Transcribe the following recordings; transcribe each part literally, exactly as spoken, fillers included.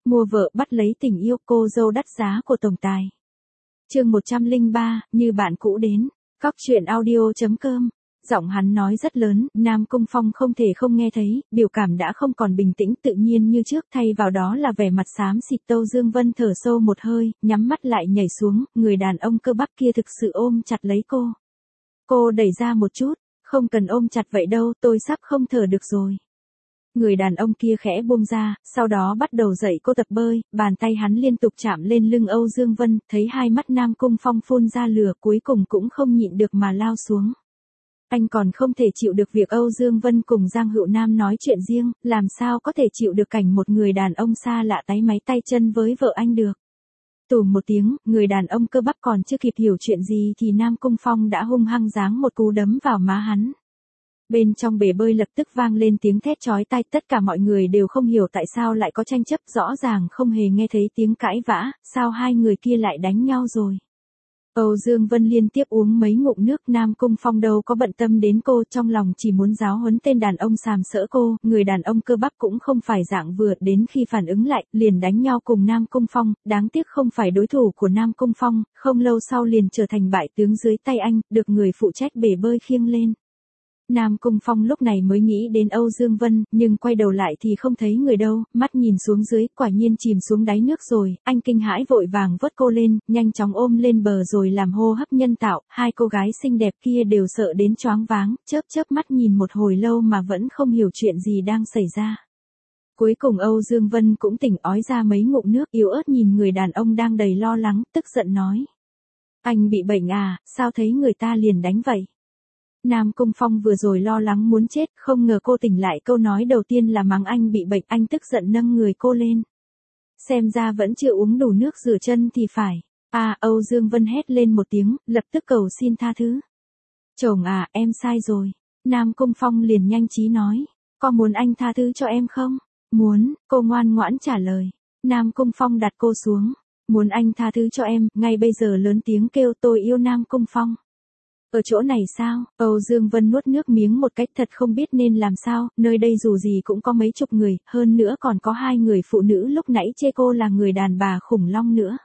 Mua vợ bắt lấy tình yêu, cô dâu đắt giá của tổng tài. Chương một trăm lẻ ba, như bạn cũ đến. Cóc truyện audio.com. Giọng hắn nói rất lớn, Nam Cung Phong không thể không nghe thấy, biểu cảm đã không còn bình tĩnh tự nhiên như trước, thay vào đó là vẻ mặt xám xịt. Tâu Dương Vân thở sâu một hơi, nhắm mắt lại nhảy xuống, người đàn ông cơ bắp kia thực sự ôm chặt lấy cô. Cô đẩy ra một chút, không cần ôm chặt vậy đâu, tôi sắp không thở được rồi. Người đàn ông kia khẽ buông ra, sau đó bắt đầu dạy cô tập bơi, bàn tay hắn liên tục chạm lên lưng Âu Dương Vân, thấy hai mắt Nam Cung Phong phun ra lửa, cuối cùng cũng không nhịn được mà lao xuống. Anh còn không thể chịu được việc Âu Dương Vân cùng Giang Hữu Nam nói chuyện riêng, làm sao có thể chịu được cảnh một người đàn ông xa lạ táy máy tay chân với vợ anh được. Tùm một tiếng, người đàn ông cơ bắp còn chưa kịp hiểu chuyện gì thì Nam Cung Phong đã hung hăng giáng một cú đấm vào má hắn. Bên trong bể bơi lập tức vang lên tiếng thét chói tai, tất cả mọi người đều không hiểu tại sao lại có tranh chấp, rõ ràng không hề nghe thấy tiếng cãi vã, sao hai người kia lại đánh nhau rồi. Âu Dương Vân liên tiếp uống mấy ngụm nước, Nam Cung Phong đâu có bận tâm đến cô, trong lòng chỉ muốn giáo huấn tên đàn ông sàm sỡ cô, người đàn ông cơ bắp cũng không phải dạng vừa, đến khi phản ứng lại, liền đánh nhau cùng Nam Cung Phong, đáng tiếc không phải đối thủ của Nam Cung Phong, không lâu sau liền trở thành bại tướng dưới tay anh, được người phụ trách bể bơi khiêng lên. Nam Cung Phong lúc này mới nghĩ đến Âu Dương Vân, nhưng quay đầu lại thì không thấy người đâu, mắt nhìn xuống dưới, quả nhiên chìm xuống đáy nước rồi, anh kinh hãi vội vàng vớt cô lên, nhanh chóng ôm lên bờ rồi làm hô hấp nhân tạo, hai cô gái xinh đẹp kia đều sợ đến choáng váng, chớp chớp mắt nhìn một hồi lâu mà vẫn không hiểu chuyện gì đang xảy ra. Cuối cùng Âu Dương Vân cũng tỉnh ói ra mấy ngụm nước, yếu ớt nhìn người đàn ông đang đầy lo lắng, tức giận nói. Anh bị bệnh à, sao thấy người ta liền đánh vậy? Nam Cung Phong vừa rồi lo lắng muốn chết, không ngờ cô tỉnh lại, câu nói đầu tiên là mắng anh bị bệnh, anh tức giận nâng người cô lên. Xem ra vẫn chưa uống đủ nước rửa chân thì phải. À, Âu Dương Vân hét lên một tiếng, lập tức cầu xin tha thứ. Chồng à, em sai rồi. Nam Cung Phong liền nhanh trí nói. Có muốn anh tha thứ cho em không? Muốn, cô ngoan ngoãn trả lời. Nam Cung Phong đặt cô xuống. Muốn anh tha thứ cho em, ngay bây giờ lớn tiếng kêu tôi yêu Nam Cung Phong. Ở chỗ này sao? Âu Dương Vân nuốt nước miếng một cách thật không biết nên làm sao, nơi đây dù gì cũng có mấy chục người, hơn nữa còn có hai người phụ nữ lúc nãy chê cô là người đàn bà khủng long nữa.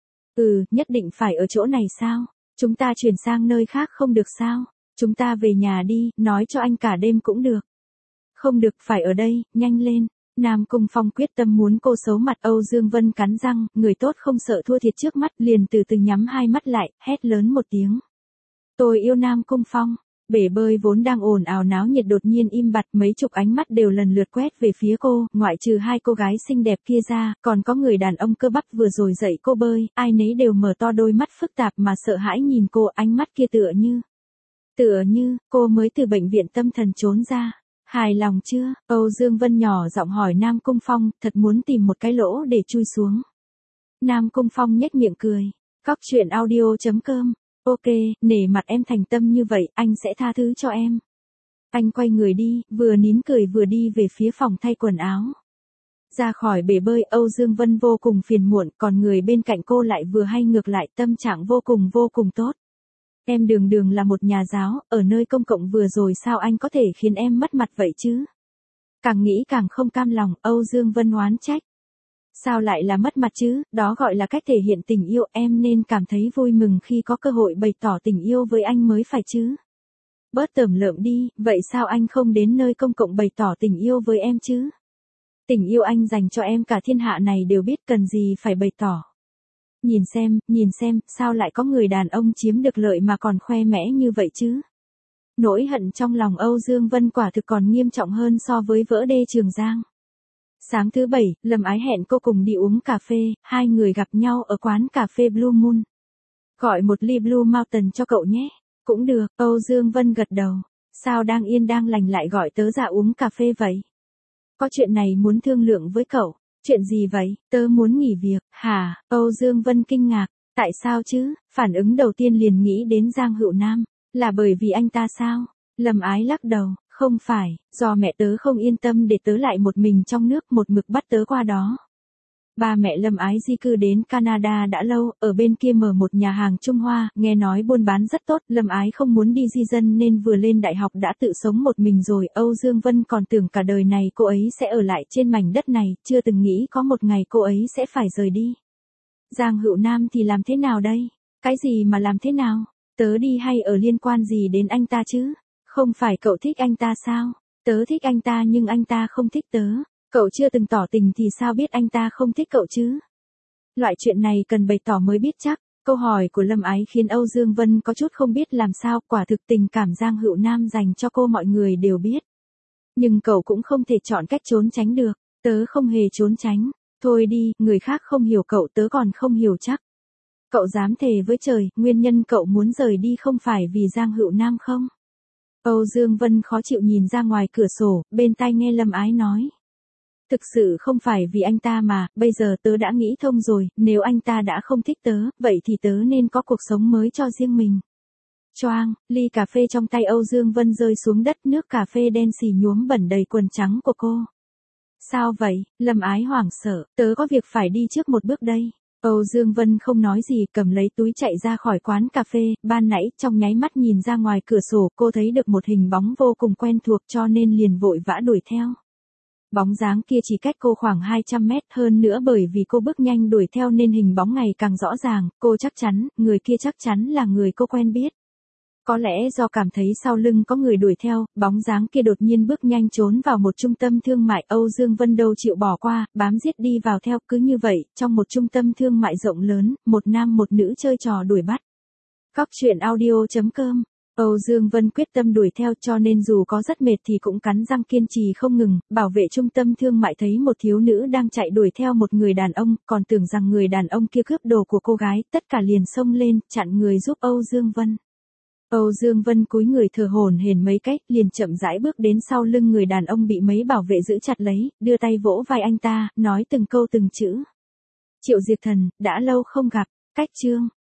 Ừ, nhất định phải ở chỗ này sao? Chúng ta chuyển sang nơi khác không được sao? Chúng ta về nhà đi, nói cho anh cả đêm cũng được. Không được, phải ở đây, nhanh lên. Nam Cung Phong quyết tâm muốn cô xấu mặt. Âu Dương Vân cắn răng, người tốt không sợ thua thiệt trước mắt, liền từ từ nhắm hai mắt lại, hét lớn một tiếng. Tôi yêu Nam Cung Phong. Bể bơi vốn đang ồn ào náo nhiệt đột nhiên im bặt, mấy chục ánh mắt đều lần lượt quét về phía cô, ngoại trừ hai cô gái xinh đẹp kia ra, còn có người đàn ông cơ bắp vừa rồi dạy cô bơi, ai nấy đều mở to đôi mắt phức tạp mà sợ hãi nhìn cô, ánh mắt kia tựa như, tựa như, cô mới từ bệnh viện tâm thần trốn ra. Hài lòng chưa? Âu Dương Vân nhỏ giọng hỏi Nam Cung Phong, thật muốn tìm một cái lỗ để chui xuống. Nam Cung Phong nhếch miệng cười. Cóc truyện audio.com. Ok, nể mặt em thành tâm như vậy, anh sẽ tha thứ cho em. Anh quay người đi, vừa nín cười vừa đi về phía phòng thay quần áo. Ra khỏi bể bơi, Âu Dương Vân vô cùng phiền muộn, còn người bên cạnh cô lại vừa hay ngược lại, tâm trạng vô cùng vô cùng tốt. Em đường đường là một nhà giáo, ở nơi công cộng vừa rồi sao anh có thể khiến em mất mặt vậy chứ? Càng nghĩ càng không cam lòng, Âu Dương Vân oán trách. Sao lại là mất mặt chứ, đó gọi là cách thể hiện tình yêu, em nên cảm thấy vui mừng khi có cơ hội bày tỏ tình yêu với anh mới phải chứ. Bớt tởm lợm đi, vậy sao anh không đến nơi công cộng bày tỏ tình yêu với em chứ? Tình yêu anh dành cho em cả thiên hạ này đều biết, cần gì phải bày tỏ. Nhìn xem, nhìn xem, sao lại có người đàn ông chiếm được lợi mà còn khoe mẽ như vậy chứ? Nỗi hận trong lòng Âu Dương Vân quả thực còn nghiêm trọng hơn so với vỡ đê Trường Giang. Sáng thứ bảy, Lâm Ái hẹn cô cùng đi uống cà phê, hai người gặp nhau ở quán cà phê Blue Moon. Gọi một ly Blue Mountain cho cậu nhé. Cũng được, Âu Dương Vân gật đầu. Sao đang yên đang lành lại gọi tớ ra uống cà phê vậy? Có chuyện này muốn thương lượng với cậu. Chuyện gì vậy? Tớ muốn nghỉ việc. Hả? Âu Dương Vân kinh ngạc. Tại sao chứ? Phản ứng đầu tiên liền nghĩ đến Giang Hữu Nam. Là bởi vì anh ta sao? Lâm Ái lắc đầu. Không phải, do mẹ tớ không yên tâm để tớ lại một mình trong nước, một mực bắt tớ qua đó. Ba mẹ Lâm Ái di cư đến Canada đã lâu, ở bên kia mở một nhà hàng Trung Hoa, nghe nói buôn bán rất tốt, Lâm Ái không muốn đi di dân nên vừa lên đại học đã tự sống một mình rồi, Âu Dương Vân còn tưởng cả đời này cô ấy sẽ ở lại trên mảnh đất này, chưa từng nghĩ có một ngày cô ấy sẽ phải rời đi. Giang Hữu Nam thì làm thế nào đây? Cái gì mà làm thế nào? Tớ đi hay ở liên quan gì đến anh ta chứ? Không phải cậu thích anh ta sao? Tớ thích anh ta nhưng anh ta không thích tớ. Cậu chưa từng tỏ tình thì sao biết anh ta không thích cậu chứ? Loại chuyện này cần bày tỏ mới biết chắc. Câu hỏi của Lâm Ái khiến Âu Dương Vân có chút không biết làm sao, quả thực tình cảm Giang Hữu Nam dành cho cô mọi người đều biết. Nhưng cậu cũng không thể chọn cách trốn tránh được, tớ không hề trốn tránh. Thôi đi, người khác không hiểu cậu tớ còn không hiểu chắc. Cậu dám thề với trời, nguyên nhân cậu muốn rời đi không phải vì Giang Hữu Nam không? Âu Dương Vân khó chịu nhìn ra ngoài cửa sổ, bên tai nghe Lâm Ái nói. Thực sự không phải vì anh ta mà, bây giờ tớ đã nghĩ thông rồi, nếu anh ta đã không thích tớ, vậy thì tớ nên có cuộc sống mới cho riêng mình. Choang, ly cà phê trong tay Âu Dương Vân rơi xuống đất, nước cà phê đen xì nhuốm bẩn đầy quần trắng của cô. Sao vậy? Lâm Ái hoảng sợ, tớ có việc phải đi trước một bước đây. Âu Dương Vân không nói gì, cầm lấy túi chạy ra khỏi quán cà phê, ban nãy trong nháy mắt nhìn ra ngoài cửa sổ, cô thấy được một hình bóng vô cùng quen thuộc cho nên liền vội vã đuổi theo. Bóng dáng kia chỉ cách cô khoảng hai trăm mét, hơn nữa bởi vì cô bước nhanh đuổi theo nên hình bóng ngày càng rõ ràng, cô chắc chắn, người kia chắc chắn là người cô quen biết. Có lẽ do cảm thấy sau lưng có người đuổi theo, bóng dáng kia đột nhiên bước nhanh trốn vào một trung tâm thương mại, Âu Dương Vân đâu chịu bỏ qua, bám giết đi vào theo, cứ như vậy, trong một trung tâm thương mại rộng lớn, một nam một nữ chơi trò đuổi bắt. Cóc truyện audio chấm com. Âu Dương Vân quyết tâm đuổi theo cho nên dù có rất mệt thì cũng cắn răng kiên trì không ngừng, bảo vệ trung tâm thương mại thấy một thiếu nữ đang chạy đuổi theo một người đàn ông, còn tưởng rằng người đàn ông kia cướp đồ của cô gái, tất cả liền xông lên, chặn người giúp Âu Dương Vân. Âu Dương Vân cúi người thở hổn hển mấy cách, liền chậm rãi bước đến sau lưng người đàn ông bị mấy bảo vệ giữ chặt lấy, đưa tay vỗ vai anh ta, nói từng câu từng chữ. Triệu Diệt Thần, đã lâu không gặp, cách chương.